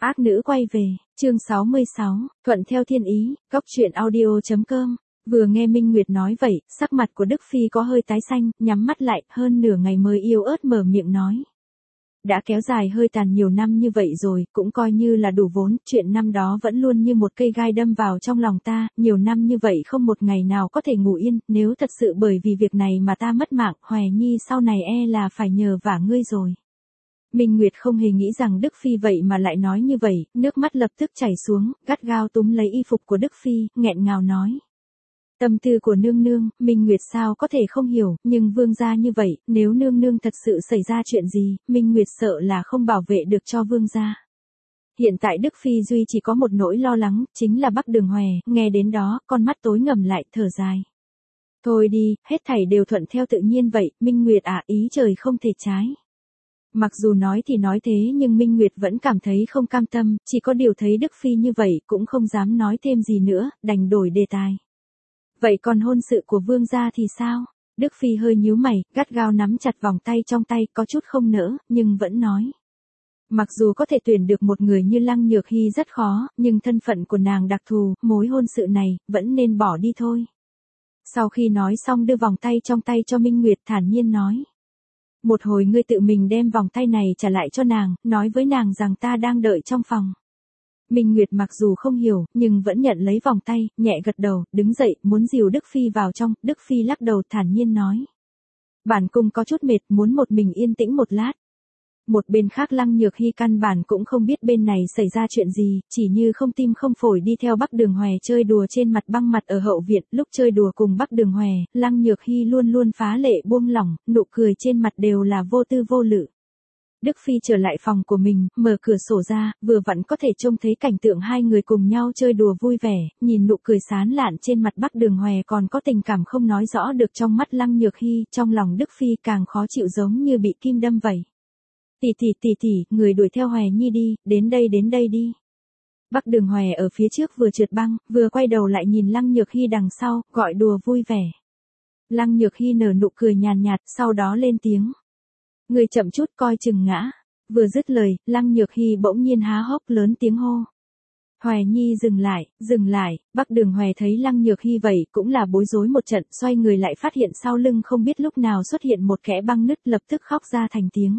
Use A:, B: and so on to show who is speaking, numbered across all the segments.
A: Ác nữ quay về, chương 66, thuận theo thiên ý, góc truyện audio.com. Vừa nghe Minh Nguyệt nói vậy, sắc mặt của Đức Phi có hơi tái xanh, nhắm mắt lại, hơn nửa ngày mới yếu ớt mở miệng nói. Đã kéo dài hơi tàn nhiều năm như vậy rồi, cũng coi như là đủ vốn, chuyện năm đó vẫn luôn như một cây gai đâm vào trong lòng ta, nhiều năm như vậy không một ngày nào có thể ngủ yên, nếu thật sự bởi vì việc này mà ta mất mạng, Hoè Nhi sau này là phải nhờ vả ngươi rồi. Minh Nguyệt không hề nghĩ rằng Đức Phi vậy mà lại nói như vậy, nước mắt lập tức chảy xuống, gắt gao túm lấy y phục của Đức Phi, nghẹn ngào nói. Tâm tư của nương nương, Minh Nguyệt sao có thể không hiểu, nhưng vương gia như vậy, nếu nương nương thật sự xảy ra chuyện gì, Minh Nguyệt sợ là không bảo vệ được cho vương gia. Hiện tại Đức Phi duy chỉ có một nỗi lo lắng, chính là Bắc Đường Hòe, nghe đến đó, con mắt tối ngầm lại, thở dài. Thôi đi, hết thảy đều thuận theo tự nhiên vậy, Minh Nguyệt ý trời không thể trái. Mặc dù nói thì nói thế nhưng Minh Nguyệt vẫn cảm thấy không cam tâm, chỉ có điều thấy Đức Phi như vậy cũng không dám nói thêm gì nữa, đành đổi đề tài. Vậy còn hôn sự của vương gia thì sao? Đức Phi hơi nhíu mày, gắt gao nắm chặt vòng tay trong tay, có chút không nỡ, nhưng vẫn nói. Mặc dù có thể tuyển được một người như Lăng Nhược Hy rất khó, nhưng thân phận của nàng đặc thù, mối hôn sự này, vẫn nên bỏ đi thôi. Sau khi nói xong đưa vòng tay trong tay cho Minh Nguyệt thản nhiên nói. Một hồi ngươi tự mình đem vòng tay này trả lại cho nàng, nói với nàng rằng ta đang đợi trong phòng. Minh Nguyệt mặc dù không hiểu, nhưng vẫn nhận lấy vòng tay, nhẹ gật đầu, đứng dậy, muốn dìu Đức Phi vào trong, Đức Phi lắc đầu thản nhiên nói. Bản cung có chút mệt, muốn một mình yên tĩnh một lát. Một bên khác Lăng Nhược Hy căn bản cũng không biết bên này xảy ra chuyện gì, chỉ như không tim không phổi đi theo Bắc Đường Hòe chơi đùa trên mặt băng mặt ở hậu viện, lúc chơi đùa cùng Bắc Đường Hòe, Lăng Nhược Hy luôn luôn phá lệ buông lỏng, nụ cười trên mặt đều là vô tư vô lự. Đức Phi trở lại phòng của mình, mở cửa sổ ra, vừa vặn có thể trông thấy cảnh tượng hai người cùng nhau chơi đùa vui vẻ, nhìn nụ cười sán lạn trên mặt Bắc Đường Hòe còn có tình cảm không nói rõ được trong mắt Lăng Nhược Hy, trong lòng Đức Phi càng khó chịu giống như bị kim đâm vậy. Tỷ, người đuổi theo Hòe Nhi đi, đến đây đi. Bắc Đường Hòe ở phía trước vừa trượt băng, vừa quay đầu lại nhìn Lăng Nhược Hy đằng sau, gọi đùa vui vẻ. Lăng Nhược Hy nở nụ cười nhàn nhạt, sau đó lên tiếng. Người chậm chút coi chừng ngã. Vừa dứt lời, Lăng Nhược Hy bỗng nhiên há hốc lớn tiếng hô. Hòe Nhi dừng lại, Bắc Đường Hòe thấy Lăng Nhược Hy vậy cũng là bối rối một trận, xoay người lại phát hiện sau lưng không biết lúc nào xuất hiện một kẽ băng nứt, lập tức khóc ra thành tiếng.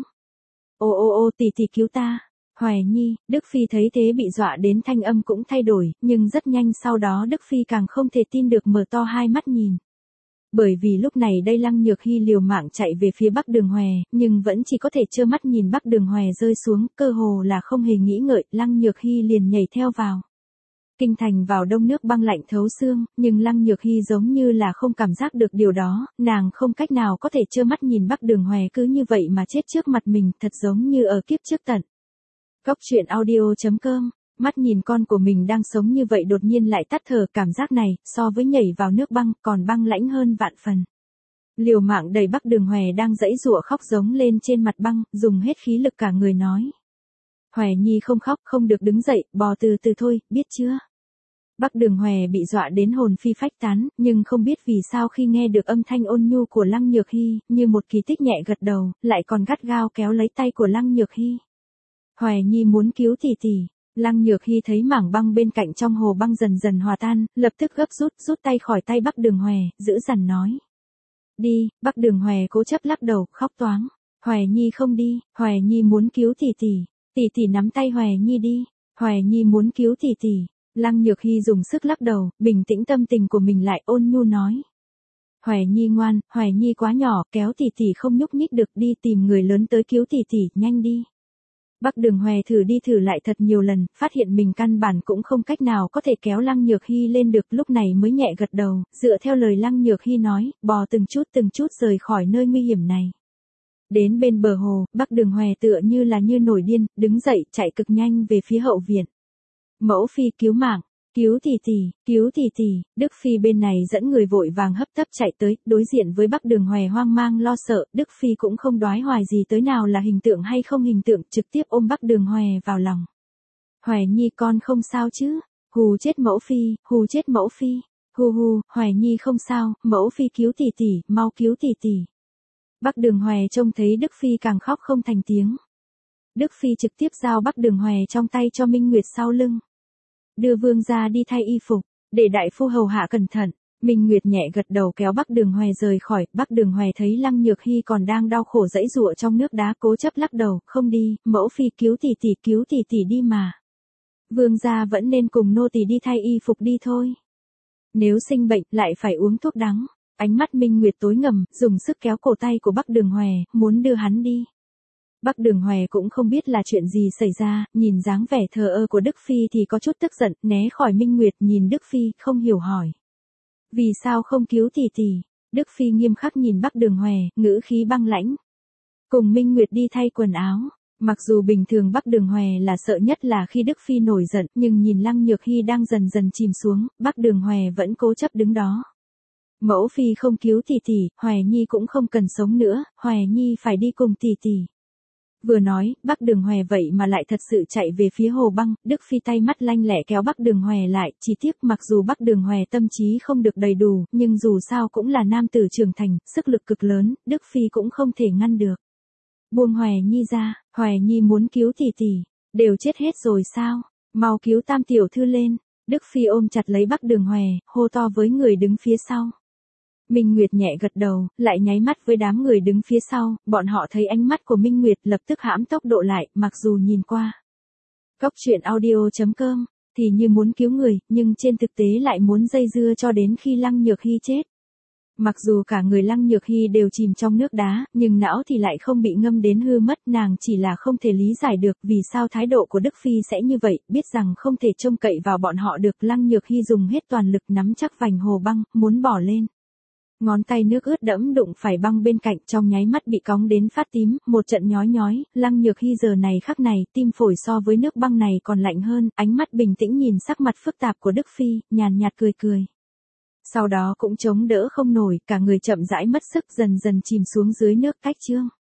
A: Ô tỷ cứu ta. Hòe Nhi, Đức Phi thấy thế bị dọa đến thanh âm cũng thay đổi, nhưng rất nhanh sau đó Đức Phi càng không thể tin được mở to hai mắt nhìn. Bởi vì lúc này đây Lăng Nhược Hy liều mạng chạy về phía Bắc Đường Hòe, nhưng vẫn chỉ có thể trơ mắt nhìn Bắc Đường Hòe rơi xuống, cơ hồ là không hề nghĩ ngợi, Lăng Nhược Hy liền nhảy theo vào. Kinh thành vào đông nước băng lạnh thấu xương, nhưng Lăng Nhược Hy giống như là không cảm giác được điều đó, nàng không cách nào có thể trơ mắt nhìn Bắc Đường Hòe cứ như vậy mà chết trước mặt mình, thật giống như ở kiếp trước tận. Góc truyện audio.com. Mắt nhìn con của mình đang sống như vậy đột nhiên lại tắt thở, cảm giác này, so với nhảy vào nước băng, còn băng lãnh hơn vạn phần. Liều mạng đẩy Bắc Đường Hòe đang giãy giụa khóc giống lên trên mặt băng, dùng hết khí lực cả người nói. Hòe Nhi không khóc, không được đứng dậy, bò từ từ thôi, biết chưa? Bắc Đường Hòe bị dọa đến hồn phi phách tán, nhưng không biết vì sao khi nghe được âm thanh ôn nhu của Lăng Nhược Hy, như một kỳ tích nhẹ gật đầu, lại còn gắt gao kéo lấy tay của Lăng Nhược Hy. Hòe Nhi muốn cứu tỷ. Lăng Nhược Hy thấy mảng băng bên cạnh trong hồ băng dần dần hòa tan, lập tức gấp rút tay khỏi tay Bắc Đường Hòe, giữ dằn nói. Đi, Bắc Đường Hòe cố chấp lắc đầu, khóc toáng. Hòe Nhi không đi, Hòe Nhi muốn cứu tỷ nắm tay Hòe Nhi đi. Hòe Nhi muốn cứu tỷ. Lăng Nhược Hy dùng sức lắc đầu, bình tĩnh tâm tình của mình lại, ôn nhu nói. Hòe Nhi ngoan, Hòe Nhi quá nhỏ, kéo tỷ không nhúc nhích được, đi tìm người lớn tới cứu tỷ, nhanh đi. Bắc Đường Hòe thử đi thử lại thật nhiều lần, phát hiện mình căn bản cũng không cách nào có thể kéo Lăng Nhược Hy lên được, lúc này mới nhẹ gật đầu, dựa theo lời Lăng Nhược Hy nói, bò từng chút rời khỏi nơi nguy hiểm này. Đến bên bờ hồ, Bắc Đường Hòe tựa như nổi điên, đứng dậy, chạy cực nhanh về phía hậu viện. Mẫu phi cứu mạng, cứu tỷ, Đức Phi bên này dẫn người vội vàng hấp tấp chạy tới, đối diện với Bắc Đường Hòe hoang mang lo sợ, Đức Phi cũng không đoái hoài gì tới nào là hình tượng hay không hình tượng, trực tiếp ôm Bắc Đường Hòe vào lòng. Hòe Nhi con không sao chứ? Hù chết mẫu phi, hù, Hòe Nhi không sao, mẫu phi cứu tỷ, mau cứu tỷ. Bắc Đường Hòe trông thấy Đức Phi càng khóc không thành tiếng. Đức Phi trực tiếp giao Bắc Đường Hòe trong tay cho Minh Nguyệt sau lưng. Đưa vương gia đi thay y phục, để đại phu hầu hạ cẩn thận. Minh Nguyệt nhẹ gật đầu kéo Bắc Đường Hòe rời khỏi. Bắc Đường Hòe thấy Lăng Nhược Hy còn đang đau khổ giãy giụa trong nước đá, cố chấp lắc đầu, không đi, mẫu phi cứu tỷ tỷ đi mà. Vương gia vẫn nên cùng nô tỳ đi thay y phục đi thôi. Nếu sinh bệnh lại phải uống thuốc đắng. Ánh mắt Minh Nguyệt tối ngầm, dùng sức kéo cổ tay của Bắc Đường Hòe, muốn đưa hắn đi. Bắc Đường Hòe cũng không biết là chuyện gì xảy ra, nhìn dáng vẻ thờ ơ của Đức Phi thì có chút tức giận, né khỏi Minh Nguyệt, nhìn Đức Phi, không hiểu hỏi. Vì sao không cứu tỷ tỷ? Đức Phi nghiêm khắc nhìn Bắc Đường Hòe, ngữ khí băng lãnh. Cùng Minh Nguyệt đi thay quần áo. Mặc dù bình thường Bắc Đường Hòe là sợ nhất là khi Đức Phi nổi giận, nhưng nhìn Lăng Nhược Hy đang dần dần chìm xuống, Bắc Đường Hòe vẫn cố chấp đứng đó. Mẫu phi không cứu tỷ tỷ, Hòe Nhi cũng không cần sống nữa, Hòe Nhi phải đi cùng tỷ tỷ. Vừa nói, Bắc Đường Hòe vậy mà lại thật sự chạy về phía Hồ Băng. Đức Phi tay mắt lanh lẹ kéo Bắc Đường Hòe lại. Chỉ tiếc mặc dù Bắc Đường Hòe tâm trí không được đầy đủ, nhưng dù sao cũng là nam tử trưởng thành, sức lực cực lớn, Đức Phi cũng không thể ngăn được. Buông Hòe Nhi ra, Hòe Nhi muốn cứu tỷ tỷ, đều chết hết rồi sao? Mau cứu tam tiểu thư lên. Đức Phi ôm chặt lấy Bắc Đường Hòe, hô to với người đứng phía sau. Minh Nguyệt nhẹ gật đầu, lại nháy mắt với đám người đứng phía sau, bọn họ thấy ánh mắt của Minh Nguyệt lập tức hãm tốc độ lại, mặc dù nhìn qua. Cốc truyện audio.com, thì như muốn cứu người, nhưng trên thực tế lại muốn dây dưa cho đến khi Lăng Nhược Hy chết. Mặc dù cả người Lăng Nhược Hy đều chìm trong nước đá, nhưng não thì lại không bị ngâm đến hư mất, nàng chỉ là không thể lý giải được vì sao thái độ của Đức Phi sẽ như vậy, biết rằng không thể trông cậy vào bọn họ được. Lăng Nhược Hy dùng hết toàn lực nắm chắc vành Hồ Băng, muốn bỏ lên. Ngón tay nước ướt đẫm đụng phải băng bên cạnh, trong nháy mắt bị cóng đến phát tím, một trận nhói nhói. Lăng Nhược Hy giờ này khắc này, tim phổi so với nước băng này còn lạnh hơn, ánh mắt bình tĩnh nhìn sắc mặt phức tạp của Đức Phi, nhàn nhạt cười cười. Sau đó cũng chống đỡ không nổi, cả người chậm rãi mất sức, dần dần chìm xuống dưới nước. Cách chương